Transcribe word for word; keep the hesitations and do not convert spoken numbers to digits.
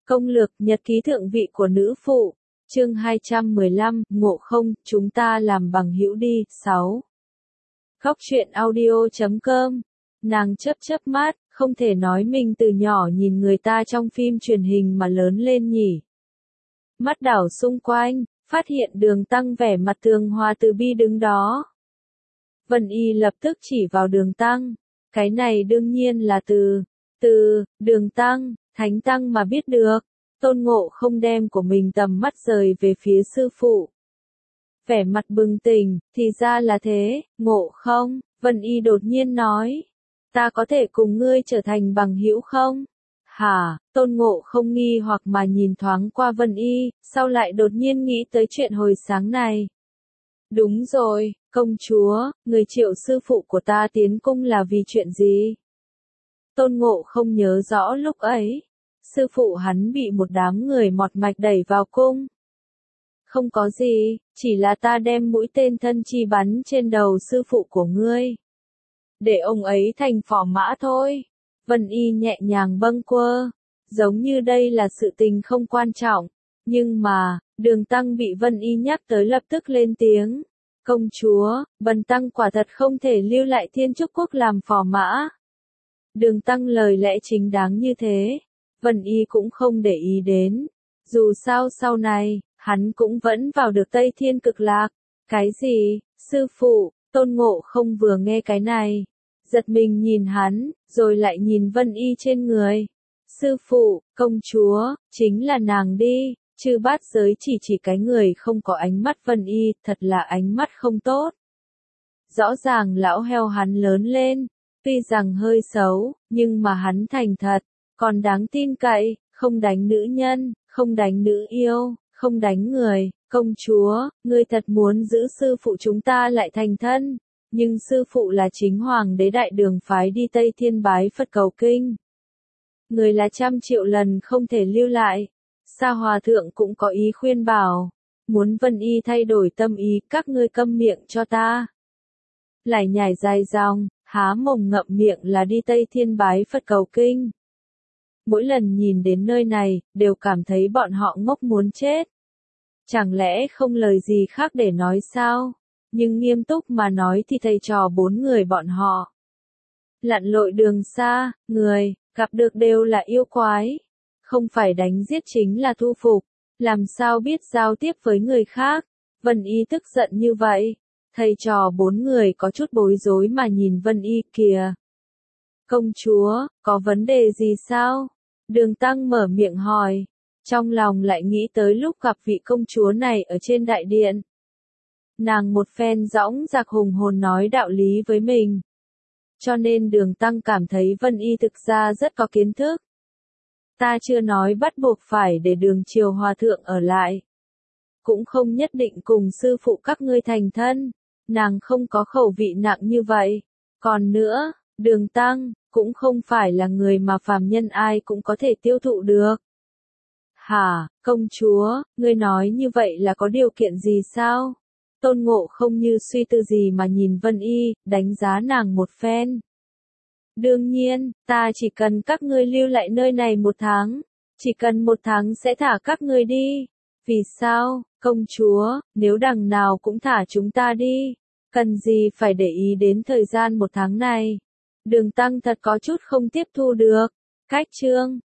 Công lược nhật ký thượng vị của nữ phụ, chương hai trăm mười lăm, ngộ không, chúng ta làm bằng hữu đi, sáu. Góc truyện audio chấm com, nàng chớp chớp mắt, không thể nói mình từ nhỏ nhìn người ta trong phim truyền hình mà lớn lên nhỉ. Mắt đảo xung quanh, phát hiện Đường Tăng vẻ mặt tường hòa từ bi đứng đó. Vân Y lập tức chỉ vào Đường Tăng, cái này đương nhiên là từ, từ, Đường Tăng, Thánh Tăng mà biết được. Tôn Ngộ không đem của mình tầm mắt rời về phía sư phụ. Vẻ mặt bừng tỉnh, thì ra là thế, Ngộ không, Vân Y đột nhiên nói. Ta có thể cùng ngươi trở thành bằng hữu không? Hả, Tôn Ngộ không nghi hoặc mà nhìn thoáng qua Vân Y, sau lại đột nhiên nghĩ tới chuyện hồi sáng này. Đúng rồi, công chúa, người triệu sư phụ của ta tiến cung là vì chuyện gì? Tôn Ngộ không nhớ rõ lúc ấy. Sư phụ hắn bị một đám người mọt mạch đẩy vào cung. Không có gì, chỉ là ta đem mũi tên thân chi bắn trên đầu sư phụ của ngươi. Để ông ấy thành phò mã thôi. Vân Y nhẹ nhàng bâng quơ, giống như đây là sự tình không quan trọng. Nhưng mà, Đường Tăng bị Vân Y nhắc tới lập tức lên tiếng. Công chúa, bần tăng quả thật không thể lưu lại Thiên Trúc Quốc làm phò mã. Đường Tăng lời lẽ chính đáng như thế. Vân Y cũng không để ý đến. Dù sao sau này, hắn cũng vẫn vào được Tây Thiên Cực Lạc. Cái gì, sư phụ, Tôn Ngộ không vừa nghe cái này. Giật mình nhìn hắn, rồi lại nhìn Vân Y trên người. Sư phụ, công chúa, chính là nàng đi. Chư bát giới chỉ chỉ cái người không có ánh mắt Vân Y, thật là ánh mắt không tốt. Rõ ràng lão heo hắn lớn lên, tuy rằng hơi xấu, nhưng mà hắn thành thật. Còn đáng tin cậy, không đánh nữ nhân, không đánh nữ yêu, không đánh người. Công chúa, ngươi thật muốn giữ sư phụ chúng ta lại thành thân. Nhưng sư phụ là chính hoàng đế đại đường phái đi Tây Thiên bái Phật cầu kinh. Người là trăm triệu lần không thể lưu lại. Sa Hòa Thượng cũng có ý khuyên bảo. Muốn Vân Y thay đổi tâm ý, các ngươi câm miệng cho ta. Lại nhảy dài dòng, há mồm ngậm miệng là đi Tây Thiên bái Phật cầu kinh. Mỗi lần nhìn đến nơi này, đều cảm thấy bọn họ ngốc muốn chết. Chẳng lẽ không lời gì khác để nói sao? Nhưng nghiêm túc mà nói thì thầy trò bốn người bọn họ. Lặn lội đường xa, người, gặp được đều là yêu quái. Không phải đánh giết chính là thu phục. Làm sao biết giao tiếp với người khác? Vân Y tức giận như vậy. Thầy trò bốn người có chút bối rối mà nhìn Vân Y kìa. Công chúa, có vấn đề gì sao? Đường Tăng mở miệng hỏi, trong lòng lại nghĩ tới lúc gặp vị công chúa này ở trên đại điện. Nàng một phen dõng dạc hùng hồn nói đạo lý với mình. Cho nên Đường Tăng cảm thấy Vân Y thực ra rất có kiến thức. Ta chưa nói bắt buộc phải để Đường Triều Hòa Thượng ở lại. Cũng không nhất định cùng sư phụ các ngươi thành thân. Nàng không có khẩu vị nặng như vậy. Còn nữa, Đường Tăng cũng không phải là người mà phàm nhân ai cũng có thể tiêu thụ được. Hả, công chúa, ngươi nói như vậy là có điều kiện gì sao? Tôn Ngộ không như suy tư gì mà nhìn Vân Y, đánh giá nàng một phen. Đương nhiên, ta chỉ cần các ngươi lưu lại nơi này một tháng. Chỉ cần một tháng sẽ thả các ngươi đi. Vì sao, công chúa, nếu đằng nào cũng thả chúng ta đi, cần gì phải để ý đến thời gian một tháng này? Đường Tăng thật có chút không tiếp thu được. Cách chương